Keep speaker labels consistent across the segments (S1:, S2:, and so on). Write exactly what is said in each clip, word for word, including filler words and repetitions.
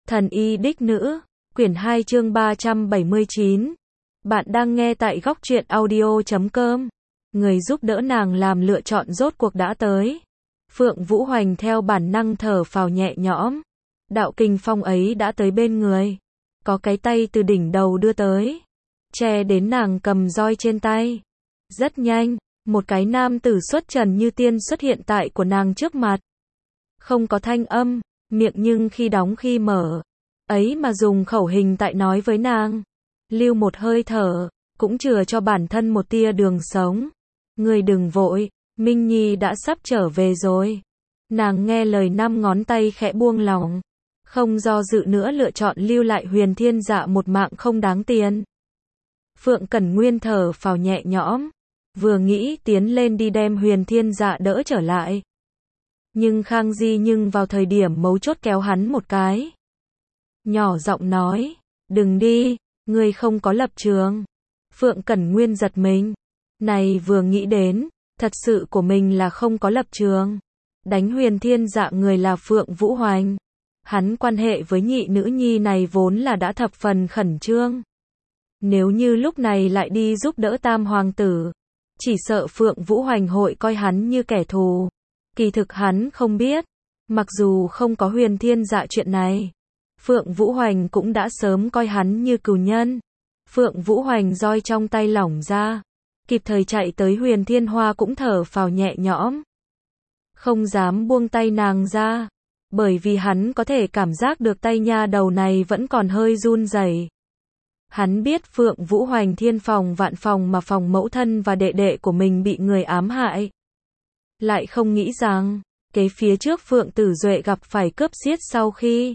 S1: Thần y đích nữ, quyển hai chương ba trăm bảy mươi chín. Bạn đang nghe tại góc truyện audio chấm com. Người giúp đỡ nàng làm lựa chọn rốt cuộc đã tới. Phượng Vũ Hoành theo bản năng thở phào nhẹ nhõm. Đạo kình phong ấy đã tới bên người. Có cái tay từ đỉnh đầu đưa tới. Che đến nàng cầm roi trên tay. Rất nhanh, một cái nam tử xuất trần như tiên xuất hiện tại của nàng trước mặt. Không có thanh âm, miệng nhưng khi đóng khi mở. Ấy mà dùng khẩu hình tại nói với nàng. Lưu một hơi thở, cũng chừa cho bản thân một tia đường sống. Người đừng vội, Minh Nhi đã sắp trở về rồi. Nàng nghe lời năm ngón tay khẽ buông lỏng. Không do dự nữa lựa chọn lưu lại Huyền Thiên Dạ một mạng không đáng tiền. Phượng Cẩn Nguyên thở phào nhẹ nhõm. Vừa nghĩ tiến lên đi đem Huyền Thiên Dạ đỡ trở lại. Nhưng Khang Di nhưng vào thời điểm mấu chốt kéo hắn một cái. Nhỏ giọng nói, đừng đi, ngươi không có lập trường. Phượng Cẩn Nguyên giật mình. Này vừa nghĩ đến, thật sự của mình là không có lập trường. Đánh Huyền Thiên Dạ người là Phượng Vũ Hoành. Hắn quan hệ với nhị nữ nhi này vốn là đã thập phần khẩn trương. Nếu như lúc này lại đi giúp đỡ tam hoàng tử, chỉ sợ Phượng Vũ Hoành hội coi hắn như kẻ thù. Kỳ thực hắn không biết, mặc dù không có Huyền Thiên Dạ chuyện này, Phượng Vũ Hoành cũng đã sớm coi hắn như cừu nhân. Phượng Vũ Hoành roi trong tay lỏng ra, kịp thời chạy tới Huyền Thiên Hoa cũng thở phào nhẹ nhõm. Không dám buông tay nàng ra, bởi vì hắn có thể cảm giác được tay nha đầu này vẫn còn hơi run rẩy. Hắn biết Phượng Vũ Hoành thiên phòng vạn phòng mà phòng mẫu thân và đệ đệ của mình bị người ám hại. Lại không nghĩ rằng, kế phía trước Phượng Tử Duệ gặp phải cướp giết sau khi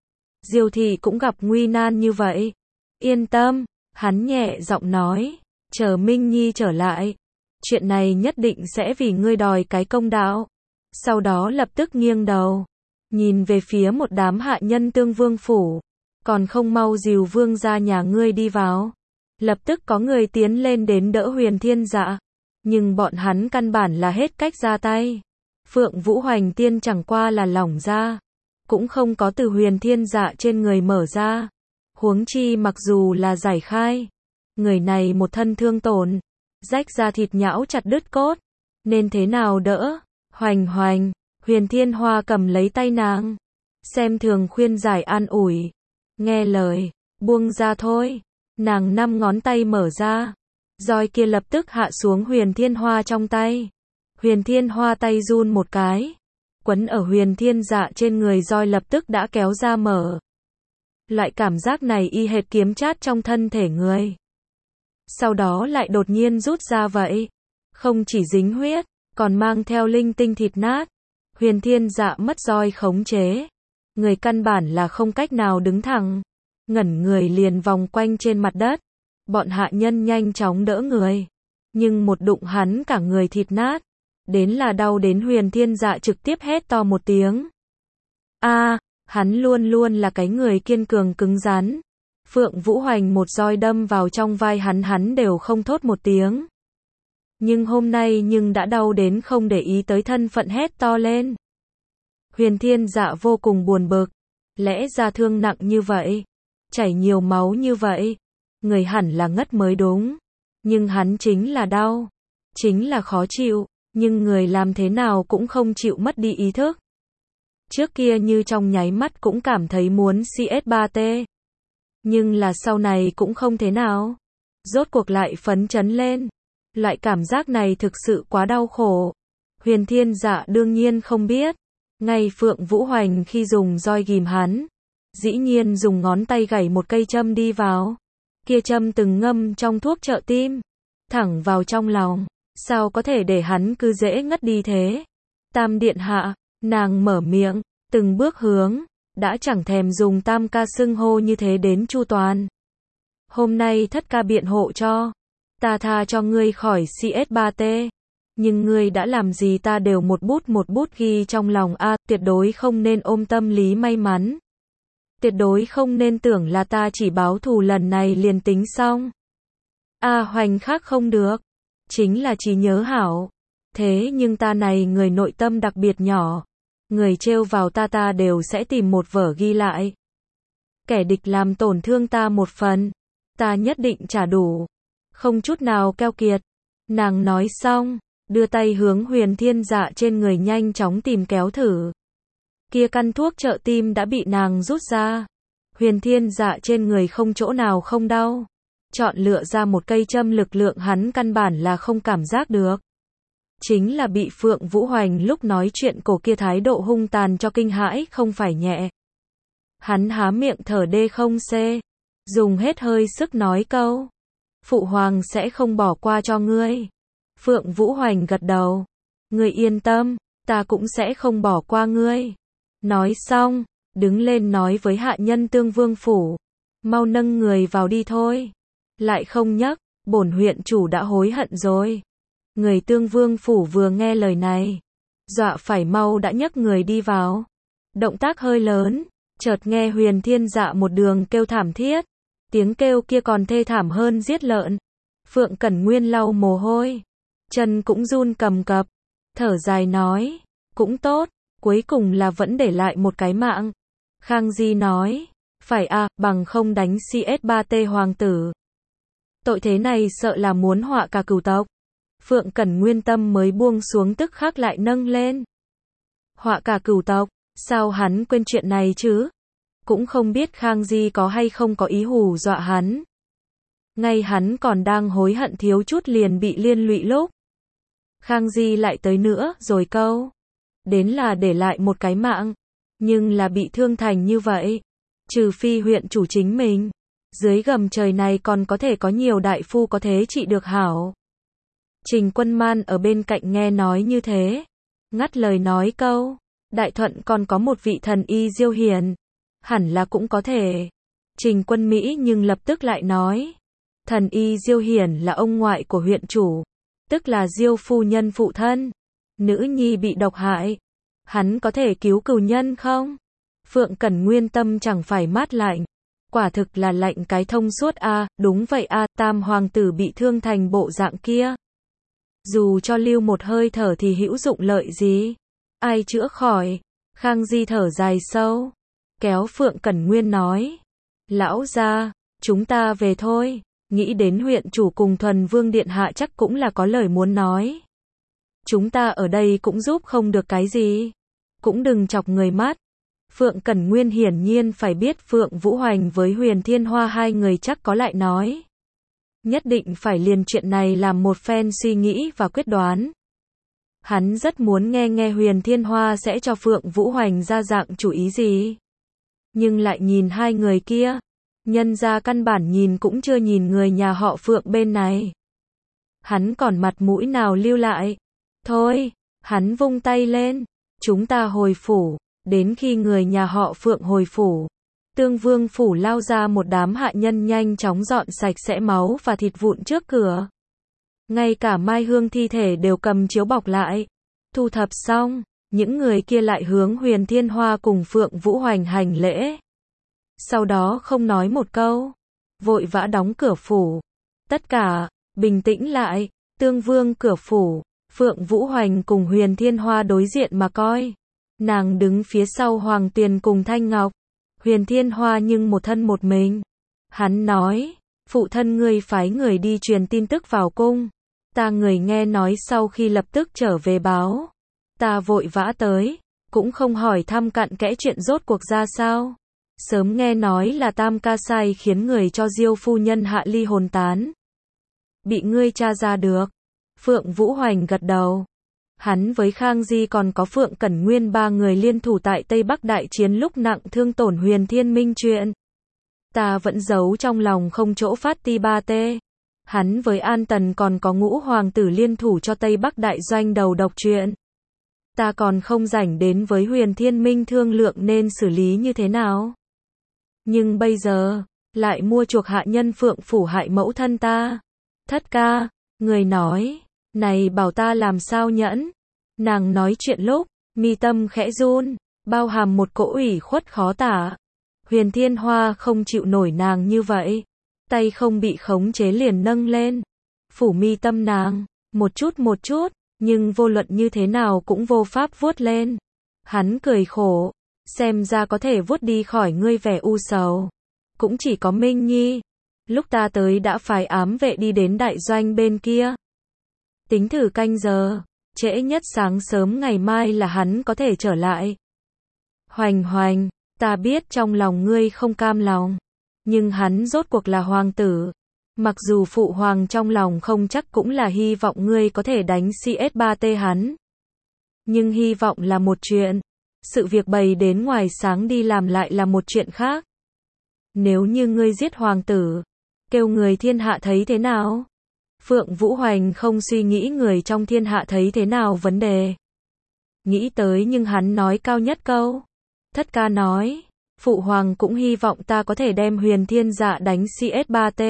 S1: Diêu Thị cũng gặp nguy nan như vậy. Yên tâm, hắn nhẹ giọng nói, chờ Minh Nhi trở lại, chuyện này nhất định sẽ vì ngươi đòi cái công đạo. Sau đó lập tức nghiêng đầu, nhìn về phía một đám hạ nhân Tương Vương phủ, còn không mau dìu vương ra nhà ngươi đi vào. Lập tức có người tiến lên đến đỡ Huyền Thiên Dạ, nhưng bọn hắn căn bản là hết cách ra tay. Phượng Vũ Hoành tiên chẳng qua là lỏng ra, cũng không có từ Huyền Thiên Dạ trên người mở ra. Huống chi mặc dù là giải khai, người này một thân thương tổn, rách da thịt nhão chặt đứt cốt, nên thế nào đỡ? Hoành Hoành, Huyền Thiên Hoa cầm lấy tay nàng, xem thường khuyên giải an ủi. Nghe lời, buông ra thôi. Nàng năm ngón tay mở ra, roi kia lập tức hạ xuống Huyền Thiên Hoa trong tay. Huyền Thiên Hoa tay run một cái, quấn ở Huyền Thiên Dạ trên người roi lập tức đã kéo ra mở. Loại cảm giác này y hệt kiếm chát trong thân thể người. Sau đó lại đột nhiên rút ra vậy. Không chỉ dính huyết, còn mang theo linh tinh thịt nát. Huyền Thiên Dạ mất roi khống chế. Người căn bản là không cách nào đứng thẳng. Ngẩn người liền vòng quanh trên mặt đất. Bọn hạ nhân nhanh chóng đỡ người. Nhưng một đụng hắn cả người thịt nát. Đến là đau đến Huyền Thiên Dạ trực tiếp hét to một tiếng. A, hắn luôn luôn là cái người kiên cường cứng rắn. Phượng Vũ Hoành một roi đâm vào trong vai hắn hắn đều không thốt một tiếng. Nhưng hôm nay nhưng đã đau đến không để ý tới thân phận hét to lên. Huyền Thiên Dạ vô cùng buồn bực. Lẽ ra thương nặng như vậy, chảy nhiều máu như vậy, người hẳn là ngất mới đúng. Nhưng hắn chính là đau, chính là khó chịu, nhưng người làm thế nào cũng không chịu mất đi ý thức. Trước kia như trong nháy mắt cũng cảm thấy muốn xê ét ba tê. Nhưng là sau này cũng không thế nào. Rốt cuộc lại phấn chấn lên. Loại cảm giác này thực sự quá đau khổ. Huyền Thiên Dạ đương nhiên không biết. Ngay Phượng Vũ Hoành khi dùng roi ghìm hắn, dĩ nhiên dùng ngón tay gảy một cây châm đi vào. Kia châm từng ngâm trong thuốc trợ tim, thẳng vào trong lòng. Sao có thể để hắn cứ dễ ngất đi thế? Tam điện hạ, nàng mở miệng, từng bước hướng, đã chẳng thèm dùng tam ca xưng hô như thế đến chu toàn. Hôm nay thất ca biện hộ cho, ta tha cho ngươi khỏi xê ét ba tê. Nhưng ngươi đã làm gì ta đều một bút một bút ghi trong lòng a, à, tuyệt đối không nên ôm tâm lý may mắn. Tuyệt đối không nên tưởng là ta chỉ báo thù lần này liền tính xong. A à, Hoành khác không được, chính là chỉ nhớ hảo. Thế nhưng ta này người nội tâm đặc biệt nhỏ, người trêu vào ta ta đều sẽ tìm một vở ghi lại. Kẻ địch làm tổn thương ta một phần, ta nhất định trả đủ. Không chút nào keo kiệt. Nàng nói xong, đưa tay hướng Huyền Thiên Dạ trên người nhanh chóng tìm kéo thử. Kia căn thuốc trợ tim đã bị nàng rút ra. Huyền Thiên Dạ trên người không chỗ nào không đau. Chọn lựa ra một cây châm lực lượng hắn căn bản là không cảm giác được. Chính là bị Phượng Vũ Hoành lúc nói chuyện cổ kia thái độ hung tàn cho kinh hãi không phải nhẹ. Hắn há miệng thở đê không xê, dùng hết hơi sức nói câu. Phụ hoàng sẽ không bỏ qua cho ngươi. Phượng Vũ Hoành gật đầu. Ngươi yên tâm, ta cũng sẽ không bỏ qua ngươi. Nói xong, đứng lên nói với hạ nhân Tương Vương phủ. Mau nâng người vào đi thôi. Lại không nhắc, bổn huyện chủ đã hối hận rồi. Người Tương Vương phủ vừa nghe lời này, dọa phải mau đã nhấc người đi vào. Động tác hơi lớn, chợt nghe Huyền Thiên Dạ một đường kêu thảm thiết. Tiếng kêu kia còn thê thảm hơn giết lợn. Phượng Cẩn Nguyên lau mồ hôi, chân cũng run cầm cập, thở dài nói, cũng tốt, cuối cùng là vẫn để lại một cái mạng. Khang Di nói, phải à, bằng không đánh xê ét ba tê hoàng tử. Tội thế này sợ là muốn họa cả cửu tộc. Phượng Cẩn Nguyên tâm mới buông xuống tức khắc lại nâng lên. Họa cả cửu tộc, sao hắn quên chuyện này chứ? Cũng không biết Khang Di có hay không có ý hù dọa hắn. Ngay hắn còn đang hối hận thiếu chút liền bị liên lụy lúc. Khang Di lại tới nữa rồi câu. Đến là để lại một cái mạng. Nhưng là bị thương thành như vậy. Trừ phi huyện chủ chính mình. Dưới gầm trời này còn có thể có nhiều đại phu có thế trị được hảo. Trình Quân Man ở bên cạnh nghe nói như thế. Ngắt lời nói câu. Đại Thuận còn có một vị thần y Diêu Hiển. Hẳn là cũng có thể. Trình Quân Mỹ nhưng lập tức lại nói. Thần y Diêu Hiển là ông ngoại của huyện chủ. Tức là Diêu phu nhân phụ thân. Nữ nhi bị độc hại. Hắn có thể cứu cừu nhân không? Phượng Cẩn Nguyên tâm chẳng phải mát lạnh. Quả thực là lạnh cái thông suốt a à, đúng vậy a à, tam hoàng tử bị thương thành bộ dạng kia. Dù cho lưu một hơi thở thì hữu dụng lợi gì? Ai chữa khỏi? Khang Di thở dài sâu. Kéo Phượng Cẩn Nguyên nói. Lão gia, chúng ta về thôi. Nghĩ đến huyện chủ cùng Thuần Vương Điện Hạ chắc cũng là có lời muốn nói. Chúng ta ở đây cũng giúp không được cái gì. Cũng đừng chọc người mắt. Phượng Cẩn Nguyên hiển nhiên phải biết Phượng Vũ Hoành với Huyền Thiên Hoa hai người chắc có lại nói. Nhất định phải liền chuyện này làm một phen suy nghĩ và quyết đoán. Hắn rất muốn nghe nghe Huyền Thiên Hoa sẽ cho Phượng Vũ Hoành ra dạng chủ ý gì. Nhưng lại nhìn hai người kia. Nhân ra căn bản nhìn cũng chưa nhìn người nhà họ Phượng bên này. Hắn còn mặt mũi nào lưu lại. Thôi, hắn vung tay lên. Chúng ta hồi phủ. Đến khi người nhà họ Phượng hồi phủ. Tương Vương phủ lao ra một đám hạ nhân nhanh chóng dọn sạch sẽ máu và thịt vụn trước cửa. Ngay cả Mai Hương thi thể đều cầm chiếu bọc lại. Thu thập xong, những người kia lại hướng Huyền Thiên Hoa cùng Phượng Vũ Hoành hành lễ. Sau đó không nói một câu, vội vã đóng cửa phủ. Tất cả, bình tĩnh lại, Tương Vương cửa phủ, Phượng Vũ Hoành cùng Huyền Thiên Hoa đối diện mà coi. Nàng đứng phía sau Hoàng Tuyền cùng Thanh Ngọc. Huyền Thiên Hoa nhưng một thân một mình. Hắn nói, phụ thân ngươi phái người đi truyền tin tức vào cung. Ta người nghe nói sau khi lập tức trở về báo. Ta vội vã tới, cũng không hỏi thăm cặn kẽ chuyện rốt cuộc ra sao. Sớm nghe nói là Tam ca sai khiến người cho Diêu phu nhân hạ ly hồn tán. Bị ngươi tra ra được. Phượng Vũ Hoành gật đầu. Hắn với Khang Di còn có Phượng Cẩn Nguyên ba người liên thủ tại Tây Bắc đại chiến lúc nặng thương tổn Huyền Thiên Minh chuyện. Ta vẫn giấu trong lòng không chỗ phát ti ba tê. Hắn với An Tần còn có Ngũ hoàng tử liên thủ cho Tây Bắc đại doanh đầu độc chuyện. Ta còn không rảnh đến với Huyền Thiên Minh thương lượng nên xử lý như thế nào. Nhưng bây giờ, lại mua chuộc hạ nhân Phượng phủ hại mẫu thân ta. Thất ca, người nói, này bảo ta làm sao nhẫn. Nàng nói chuyện lúc, mi tâm khẽ run, bao hàm một cỗ ủy khuất khó tả. Huyền Thiên Hoa không chịu nổi nàng như vậy. Tay không bị khống chế liền nâng lên. Phủ mi tâm nàng, một chút một chút, nhưng vô luận như thế nào cũng vô pháp vuốt lên. Hắn cười khổ, xem ra có thể vuốt đi khỏi ngươi vẻ u sầu. cũng chỉ có Minh Nhi. Lúc ta tới đã phái ám vệ đi đến đại doanh bên kia. Tính thử canh giờ, trễ nhất sáng sớm ngày mai là hắn có thể trở lại. Hoành Hoành, ta biết trong lòng ngươi không cam lòng, nhưng hắn rốt cuộc là hoàng tử. Mặc dù phụ hoàng trong lòng không chắc cũng là hy vọng ngươi có thể đánh C S ba T hắn. Nhưng hy vọng là một chuyện, sự việc bày đến ngoài sáng đi làm lại là một chuyện khác. Nếu như ngươi giết hoàng tử, kêu người thiên hạ thấy thế nào? Phượng Vũ Hoành không suy nghĩ người trong thiên hạ thấy thế nào vấn đề. Nghĩ tới nhưng hắn nói cao nhất câu. Thất ca nói, phụ hoàng cũng hy vọng ta có thể đem Huyền Thiên Dạ đánh C S ba T.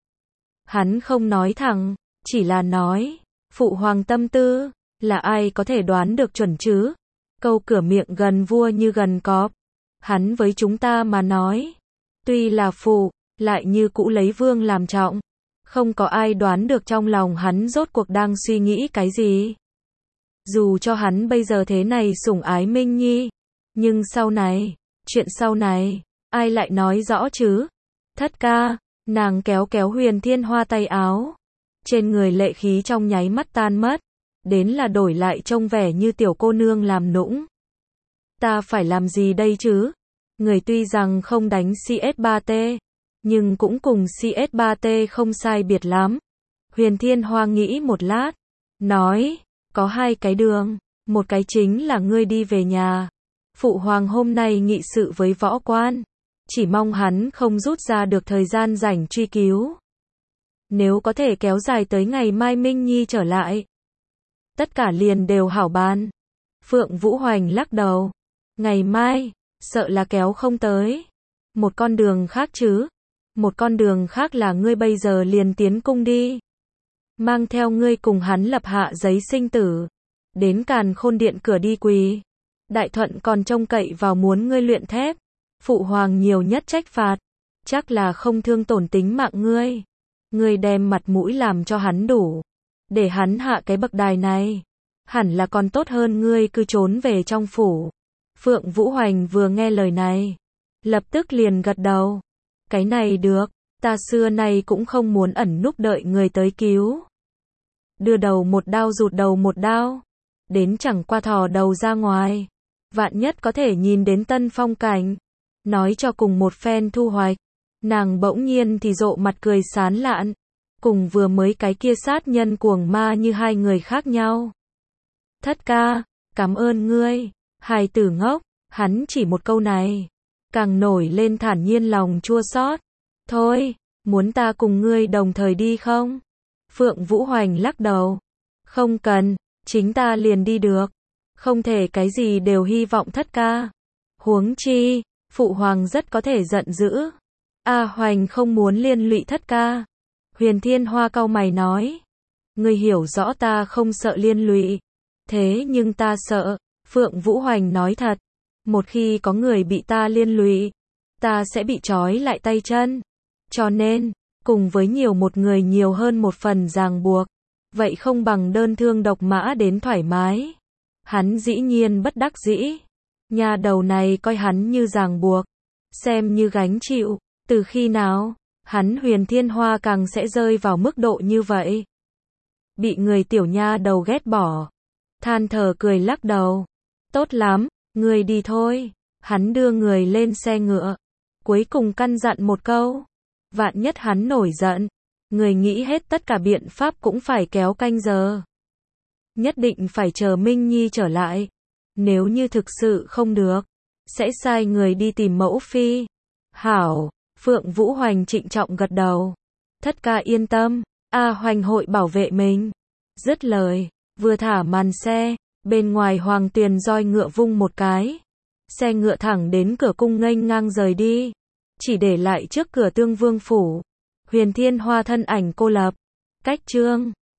S1: Hắn không nói thẳng, chỉ là nói, phụ hoàng tâm tư, là ai có thể đoán được chuẩn chứ? Câu cửa miệng gần vua như gần cọp. Hắn với chúng ta mà nói, tuy là phụ, lại như cũ lấy vương làm trọng. Không có ai đoán được trong lòng hắn rốt cuộc đang suy nghĩ cái gì. Dù cho hắn bây giờ thế này sủng ái Minh Nhi, nhưng sau này, chuyện sau này, ai lại nói rõ chứ? Thất ca, nàng kéo kéo Huyền Thiên Hoa tay áo. Trên người lệ khí trong nháy mắt tan mất, đến là đổi lại trông vẻ như tiểu cô nương làm nũng. Ta phải làm gì đây chứ? Người tuy rằng không đánh C S ba T, nhưng cũng cùng C S ba T không sai biệt lắm. Huyền Thiên Hoa nghĩ một lát, nói, có hai cái đường, một cái chính là ngươi đi về nhà. Phụ hoàng hôm nay nghị sự với võ quan, chỉ mong hắn không rút ra được thời gian rảnh truy cứu. Nếu có thể kéo dài tới ngày mai Minh Nhi trở lại, tất cả liền đều hảo bàn. Phượng Vũ Hoành lắc đầu, ngày mai, sợ là kéo không tới. Một con đường khác chứ? Một con đường khác là ngươi bây giờ liền tiến cung đi. Mang theo ngươi cùng hắn lập hạ giấy sinh tử. Đến Càn Khôn Điện cửa đi quỳ. Đại Thuận còn trông cậy vào muốn ngươi luyện thép. Phụ hoàng nhiều nhất trách phạt. Chắc là không thương tổn tính mạng ngươi. Ngươi đem mặt mũi làm cho hắn đủ. Để hắn hạ cái bậc đài này. Hẳn là còn tốt hơn ngươi cứ trốn về trong phủ. Phượng Vũ Hoành vừa nghe lời này, lập tức liền gật đầu. Cái này được, ta xưa nay cũng không muốn ẩn núp đợi người tới cứu. Đưa đầu một đao rụt đầu một đao, đến chẳng qua thò đầu ra ngoài. Vạn nhất có thể nhìn đến tân phong cảnh, nói cho cùng một phen thu hoạch. Nàng bỗng nhiên thì rộ mặt cười sán lạn, cùng vừa mới cái kia sát nhân cuồng ma như hai người khác nhau. Thất ca, cảm ơn ngươi. Hài tử ngốc, hắn chỉ một câu này, càng nổi lên thản nhiên lòng chua xót. Thôi, muốn ta cùng ngươi đồng thời đi không? Phượng Vũ Hoành lắc đầu. Không cần, chính ta liền đi được. Không thể cái gì đều hy vọng thất ca. Huống chi, phụ hoàng rất có thể giận dữ. A Hoành không muốn liên lụy thất ca. Huyền Thiên Hoa cau mày nói. Ngươi hiểu rõ ta không sợ liên lụy. Thế nhưng ta sợ. Phượng Vũ Hoành nói thật, một khi có người bị ta liên lụy, ta sẽ bị trói lại tay chân. Cho nên, cùng với nhiều một người nhiều hơn một phần ràng buộc, vậy không bằng đơn thương độc mã đến thoải mái. Hắn dĩ nhiên bất đắc dĩ. Nhà đầu này coi hắn như ràng buộc, xem như gánh chịu. Từ khi nào, hắn Huyền Thiên Hoa càng sẽ rơi vào mức độ như vậy. Bị người tiểu nha đầu ghét bỏ. Than thở cười lắc đầu. Tốt lắm, người đi thôi. Hắn đưa người lên xe ngựa. Cuối cùng căn dặn một câu. Vạn nhất hắn nổi giận. Người nghĩ hết tất cả biện pháp cũng phải kéo canh giờ. Nhất định phải chờ Minh Nhi trở lại. Nếu như thực sự không được, sẽ sai người đi tìm mẫu phi. Hảo, Phượng Vũ Hoành trịnh trọng gật đầu. Thất ca yên tâm, A Hoành hội bảo vệ mình. Dứt lời, vừa thả màn xe. Bên ngoài Hoàng Tuyền roi ngựa vung một cái. Xe ngựa thẳng đến cửa cung nghênh ngang rời đi. Chỉ để lại trước cửa Tương Vương phủ. Huyền Thiên Hoa thân ảnh cô lập. Cách chương